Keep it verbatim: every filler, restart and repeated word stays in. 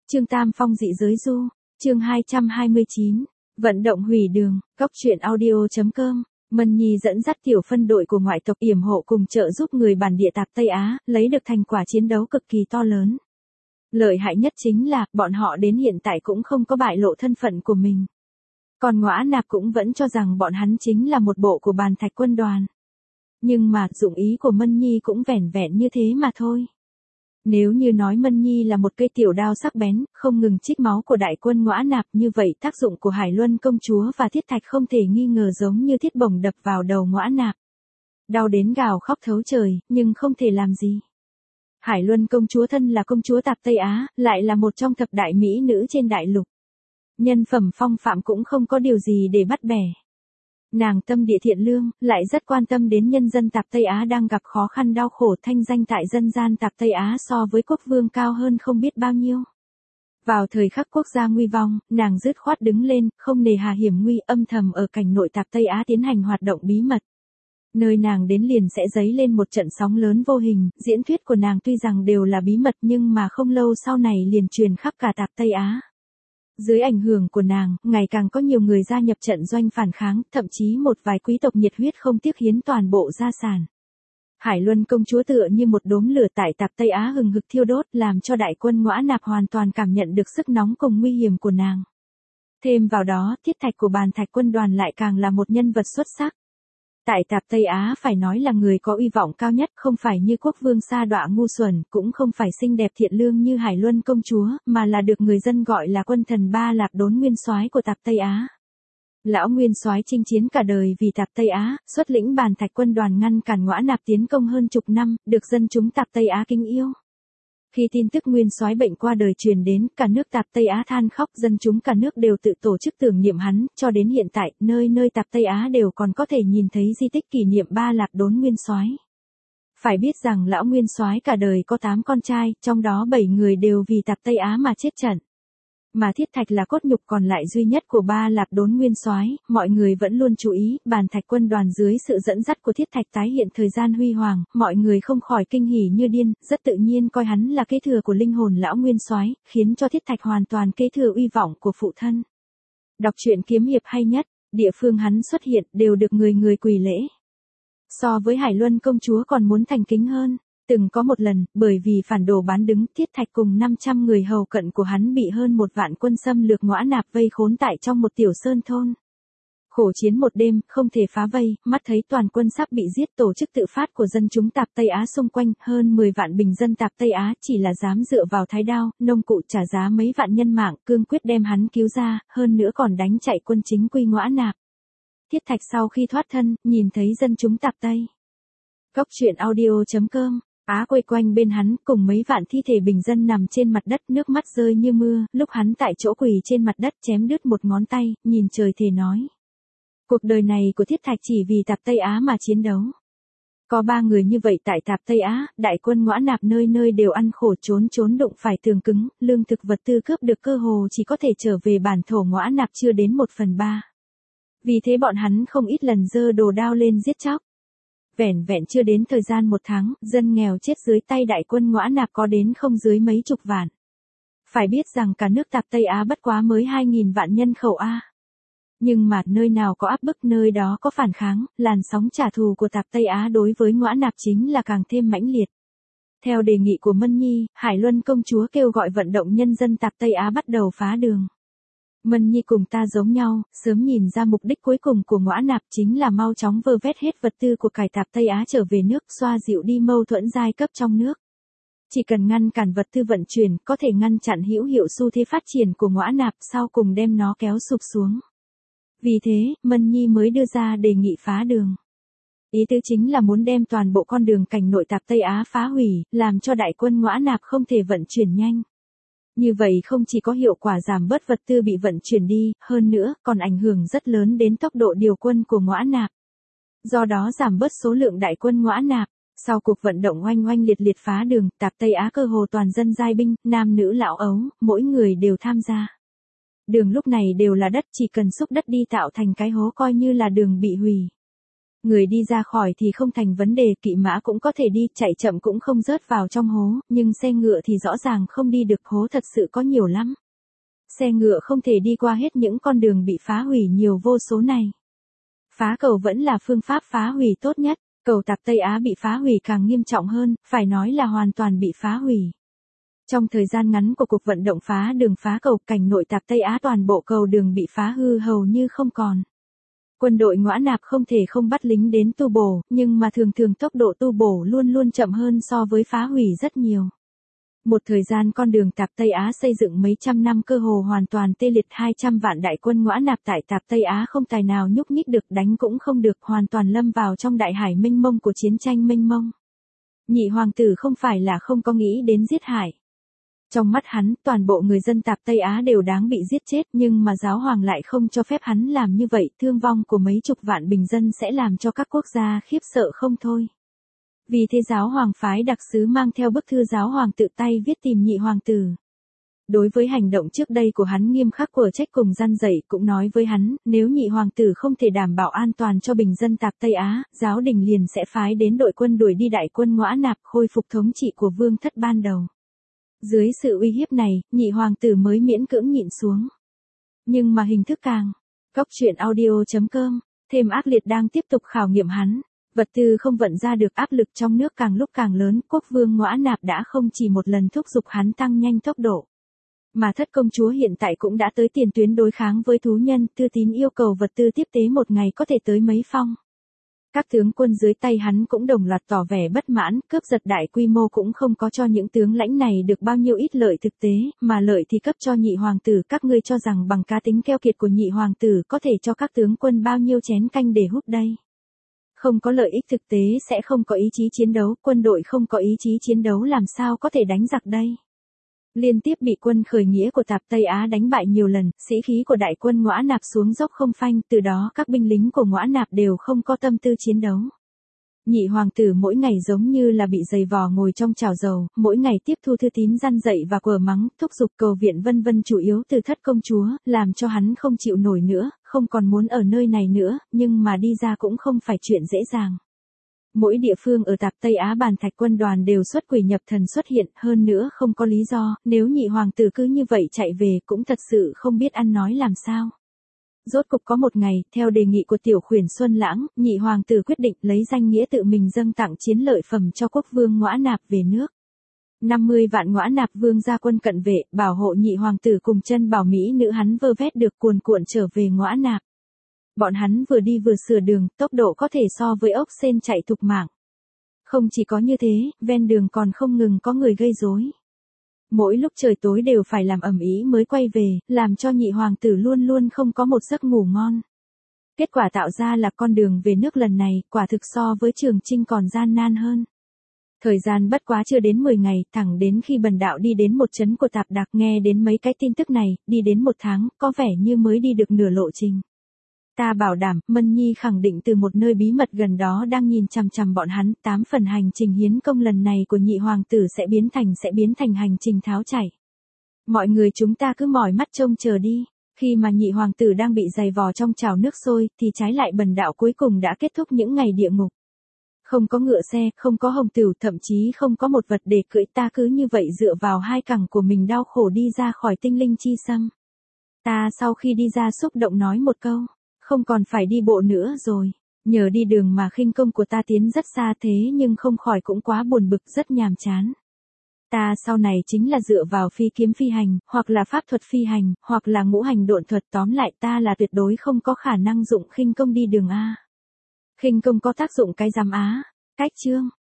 Trương Tam Phong dị giới du, chương hai trăm hai mươi chín, vận động hủy đường, góc truyện audio.com. Mân Nhi dẫn dắt tiểu phân đội của ngoại tộc yểm hộ cùng trợ giúp người bản địa Tạp Tây Á, lấy được thành quả chiến đấu cực kỳ to lớn. Lợi hại nhất chính là, bọn họ đến hiện tại cũng không có bại lộ thân phận của mình. Còn Ngõa Nạp cũng vẫn cho rằng bọn hắn chính là một bộ của Bàn Thạch quân đoàn. Nhưng mà, dụng ý của Mân Nhi cũng vẻn vẹn như thế mà thôi. Nếu như nói Mân Nhi là một cây tiểu đao sắc bén, không ngừng trích máu của đại quân Ngõa Nạp, như vậy tác dụng của Hải Luân công chúa và Thiết Thạch không thể nghi ngờ giống như thiết bổng đập vào đầu Ngõa Nạp. Đau đến gào khóc thấu trời, nhưng không thể làm gì. Hải Luân công chúa thân là công chúa Tạp Tây Á, lại là một trong thập đại mỹ nữ trên đại lục. Nhân phẩm phong phạm cũng không có điều gì để bắt bẻ. Nàng tâm địa thiện lương, lại rất quan tâm đến nhân dân Tạp Tây Á đang gặp khó khăn đau khổ, thanh danh tại dân gian Tạp Tây Á so với quốc vương cao hơn không biết bao nhiêu. Vào thời khắc quốc gia nguy vong, nàng dứt khoát đứng lên, không nề hà hiểm nguy, âm thầm ở cảnh nội Tạp Tây Á tiến hành hoạt động bí mật. Nơi nàng đến liền sẽ dấy lên một trận sóng lớn vô hình, diễn thuyết của nàng tuy rằng đều là bí mật nhưng mà không lâu sau này liền truyền khắp cả Tạp Tây Á. Dưới ảnh hưởng của nàng, ngày càng có nhiều người gia nhập trận doanh phản kháng, thậm chí một vài quý tộc nhiệt huyết không tiếc hiến toàn bộ gia sản. Hải Luân công chúa tựa như một đốm lửa tại Tạp Tây Á hừng hực thiêu đốt, làm cho đại quân Ngõa Nạp hoàn toàn cảm nhận được sức nóng cùng nguy hiểm của nàng. Thêm vào đó, Thiết Thạch của Bàn Thạch quân đoàn lại càng là một nhân vật xuất sắc. Tại Tạp Tây Á phải nói là người có uy vọng cao nhất, không phải như quốc vương sa đọa ngu xuẩn, cũng không phải xinh đẹp thiện lương như Hải Luân công chúa, mà là được người dân gọi là quân thần Ba Lạp Đốn nguyên soái của Tạp Tây Á. Lão nguyên soái chinh chiến cả đời vì Tạp Tây Á, xuất lĩnh Bàn Thạch quân đoàn ngăn cản Ngõa Nạp tiến công hơn chục năm, được dân chúng Tạp Tây Á kính yêu. Khi tin tức nguyên soái bệnh qua đời truyền đến, cả nước Tạp Tây Á than khóc, dân chúng cả nước đều tự tổ chức tưởng niệm hắn, cho đến hiện tại, nơi nơi Tạp Tây Á đều còn có thể nhìn thấy di tích kỷ niệm Ba Lạp Đốn nguyên soái. Phải biết rằng lão nguyên soái cả đời có tám con trai, trong đó bảy người đều vì Tạp Tây Á mà chết trận. Mà Thiết Thạch là cốt nhục còn lại duy nhất của Ba Lạp Đốn nguyên soái, mọi người vẫn luôn chú ý, Bàn Thạch quân đoàn dưới sự dẫn dắt của Thiết Thạch tái hiện thời gian huy hoàng, mọi người không khỏi kinh hỉ như điên, rất tự nhiên coi hắn là kế thừa của linh hồn lão nguyên soái, khiến cho Thiết Thạch hoàn toàn kế thừa uy vọng của phụ thân. Đọc truyện kiếm hiệp hay nhất, địa phương hắn xuất hiện đều được người người quỳ lễ. So với Hải Luân công chúa còn muốn thành kính hơn. Từng có một lần, bởi vì phản đồ bán đứng, Thiết Thạch cùng năm trăm người hầu cận của hắn bị hơn một vạn quân xâm lược Ngõa Nạp vây khốn tại trong một tiểu sơn thôn. Khổ chiến một đêm, không thể phá vây, mắt thấy toàn quân sắp bị giết, tổ chức tự phát của dân chúng Tạp Tây Á xung quanh, hơn mười vạn bình dân Tạp Tây Á chỉ là dám dựa vào thái đao, nông cụ trả giá mấy vạn nhân mạng, cương quyết đem hắn cứu ra, hơn nữa còn đánh chạy quân chính quy Ngõa Nạp. Thiết Thạch sau khi thoát thân, nhìn thấy dân chúng Tạp Tây. Góc truyện audio.com. Á quay quanh bên hắn, cùng mấy vạn thi thể bình dân nằm trên mặt đất, nước mắt rơi như mưa, lúc hắn tại chỗ quỳ trên mặt đất chém đứt một ngón tay, nhìn trời thề nói. Cuộc đời này của Thiết Thạch chỉ vì Tạp Tây Á mà chiến đấu. Có ba người như vậy tại Tạp Tây Á, đại quân Ngõa Nạp nơi nơi đều ăn khổ trốn trốn đụng phải tường cứng, lương thực vật tư cướp được cơ hồ chỉ có thể trở về bản thổ Ngõa Nạp chưa đến một phần ba. Vì thế bọn hắn không ít lần giơ đồ đao lên giết chóc. Vẻn vẹn chưa đến thời gian một tháng, dân nghèo chết dưới tay đại quân Ngõa Nạp có đến không dưới mấy chục vạn. Phải biết rằng cả nước Tạp Tây Á bất quá mới hai nghìn vạn nhân khẩu A. Nhưng mà nơi nào có áp bức nơi đó có phản kháng, làn sóng trả thù của Tạp Tây Á đối với Ngõa Nạp chính là càng thêm mãnh liệt. Theo đề nghị của Mân Nhi, Hải Luân công chúa kêu gọi vận động nhân dân Tạp Tây Á bắt đầu phá đường. Mân Nhi cùng ta giống nhau, sớm nhìn ra mục đích cuối cùng của Ngõa Nạp chính là mau chóng vơ vét hết vật tư của cải Tạp Tây Á trở về nước, xoa dịu đi mâu thuẫn giai cấp trong nước. Chỉ cần ngăn cản vật tư vận chuyển, có thể ngăn chặn hữu hiệu xu thế phát triển của Ngõa Nạp, sau cùng đem nó kéo sụp xuống. Vì thế, Mân Nhi mới đưa ra đề nghị phá đường. Ý tứ chính là muốn đem toàn bộ con đường cảnh nội Tạp Tây Á phá hủy, làm cho đại quân Ngõa Nạp không thể vận chuyển nhanh. Như vậy không chỉ có hiệu quả giảm bớt vật tư bị vận chuyển đi, hơn nữa, còn ảnh hưởng rất lớn đến tốc độ điều quân của Ngõa Nạp. Do đó giảm bớt số lượng đại quân Ngõa Nạp. Sau cuộc vận động oanh oanh liệt liệt phá đường, Tạp Tây Á cơ hồ toàn dân giai binh, nam nữ lão ấu, mỗi người đều tham gia. Đường lúc này đều là đất, chỉ cần xúc đất đi tạo thành cái hố coi như là đường bị hủy. Người đi ra khỏi thì không thành vấn đề, kỵ mã cũng có thể đi, chạy chậm cũng không rớt vào trong hố, nhưng xe ngựa thì rõ ràng không đi được, hố thật sự có nhiều lắm. Xe ngựa không thể đi qua hết những con đường bị phá hủy nhiều vô số này. Phá cầu vẫn là phương pháp phá hủy tốt nhất, cầu tạp Tây Á bị phá hủy càng nghiêm trọng hơn, phải nói là hoàn toàn bị phá hủy. Trong thời gian ngắn của cuộc vận động phá đường phá cầu, cảnh nội tạp Tây Á toàn bộ cầu đường bị phá hư hầu như không còn. Quân đội Ngõa Nạp không thể không bắt lính đến tu bổ, nhưng mà thường thường tốc độ tu bổ luôn luôn chậm hơn so với phá hủy rất nhiều. Một thời gian con đường tạp Tây Á xây dựng mấy trăm năm cơ hồ hoàn toàn tê liệt, hai trăm vạn đại quân Ngõa Nạp tại tạp Tây Á không tài nào nhúc nhích được, đánh cũng không được, hoàn toàn lâm vào trong đại hải mênh mông của chiến tranh mênh mông. Nhị hoàng tử không phải là không có nghĩ đến giết hại. Trong mắt hắn, toàn bộ người dân tạp Tây Á đều đáng bị giết chết, nhưng mà giáo hoàng lại không cho phép hắn làm như vậy, thương vong của mấy chục vạn bình dân sẽ làm cho các quốc gia khiếp sợ không thôi. Vì thế giáo hoàng phái đặc sứ mang theo bức thư giáo hoàng tự tay viết tìm nhị hoàng tử. Đối với hành động trước đây của hắn nghiêm khắc của trách cùng gian dạy, cũng nói với hắn, nếu nhị hoàng tử không thể đảm bảo an toàn cho bình dân tạp Tây Á, giáo đình liền sẽ phái đến đội quân đuổi đi đại quân Ngõa Nạp, khôi phục thống trị của vương thất ban đầu. Dưới sự uy hiếp này, nhị hoàng tử mới miễn cưỡng nhịn xuống. Nhưng mà hình thức càng, Cóc truyện audio chấm com, thêm ác liệt đang tiếp tục khảo nghiệm hắn. Vật tư không vận ra được, áp lực trong nước càng lúc càng lớn, quốc vương Ngõa Nạp đã không chỉ một lần thúc giục hắn tăng nhanh tốc độ. Mà thất công chúa hiện tại cũng đã tới tiền tuyến đối kháng với thú nhân, Tư Tín yêu cầu vật tư tiếp tế một ngày có thể tới mấy phong. Các tướng quân dưới tay hắn cũng đồng loạt tỏ vẻ bất mãn, cướp giật đại quy mô cũng không có cho những tướng lãnh này được bao nhiêu ít lợi thực tế, mà lợi thì cấp cho nhị hoàng tử. Các ngươi cho rằng bằng cá tính keo kiệt của nhị hoàng tử có thể cho các tướng quân bao nhiêu chén canh để hút đây. Không có lợi ích thực tế sẽ không có ý chí chiến đấu, quân đội không có ý chí chiến đấu làm sao có thể đánh giặc đây. Liên tiếp bị quân khởi nghĩa của tạp Tây Á đánh bại nhiều lần, sĩ khí của đại quân Ngõa Nạp xuống dốc không phanh, từ đó các binh lính của Ngõa Nạp đều không có tâm tư chiến đấu. Nhị hoàng tử mỗi ngày giống như là bị giày vò ngồi trong chảo dầu, mỗi ngày tiếp thu Thư Tín răn dạy và quở mắng, thúc giục cầu viện vân vân, chủ yếu từ thất công chúa, làm cho hắn không chịu nổi nữa, không còn muốn ở nơi này nữa, nhưng mà đi ra cũng không phải chuyện dễ dàng. Mỗi địa phương ở tạp Tây Á bàn thạch quân đoàn đều xuất quỷ nhập thần xuất hiện, hơn nữa không có lý do, nếu nhị hoàng tử cứ như vậy chạy về cũng thật sự không biết ăn nói làm sao. Rốt cục có một ngày, theo đề nghị của tiểu khuyển Xuân Lãng, nhị hoàng tử quyết định lấy danh nghĩa tự mình dâng tặng chiến lợi phẩm cho quốc vương Ngõa Nạp về nước. năm mươi vạn Ngõa Nạp vương ra quân cận vệ, bảo hộ nhị hoàng tử cùng chân bảo mỹ nữ hắn vơ vét được cuồn cuộn trở về Ngõa Nạp. Bọn hắn vừa đi vừa sửa đường, tốc độ có thể so với ốc sên chạy thục mạng. Không chỉ có như thế, ven đường còn không ngừng có người gây rối. Mỗi lúc trời tối đều phải làm ầm ĩ mới quay về, làm cho nhị hoàng tử luôn luôn không có một giấc ngủ ngon. Kết quả tạo ra là con đường về nước lần này, quả thực so với Trường Chinh còn gian nan hơn. Thời gian bất quá chưa đến mười ngày, thẳng đến khi bần đạo đi đến một trấn của Tạp Đạc, nghe đến mấy cái tin tức này, đi đến một tháng, có vẻ như mới đi được nửa lộ trình. Ta bảo đảm, Mân Nhi khẳng định từ một nơi bí mật gần đó đang nhìn chằm chằm bọn hắn, tám phần hành trình hiến công lần này của nhị hoàng tử sẽ biến thành sẽ biến thành hành trình tháo chảy. Mọi người chúng ta cứ mỏi mắt trông chờ đi, khi mà nhị hoàng tử đang bị giày vò trong chảo nước sôi, thì trái lại bần đạo cuối cùng đã kết thúc những ngày địa ngục. Không có ngựa xe, không có hồng tửu, thậm chí không có một vật để cưỡi, ta cứ như vậy dựa vào hai cẳng của mình đau khổ đi ra khỏi tinh linh chi xâm. Ta sau khi đi ra xúc động nói một câu. Không còn phải đi bộ nữa rồi. Nhờ đi đường mà khinh công của ta tiến rất xa, thế nhưng không khỏi cũng quá buồn bực, rất nhàm chán. Ta sau này chính là dựa vào phi kiếm phi hành, hoặc là pháp thuật phi hành, hoặc là ngũ hành độn thuật, tóm lại ta là tuyệt đối không có khả năng dụng khinh công đi đường A. Khinh công có tác dụng cái giám á. Cách chương.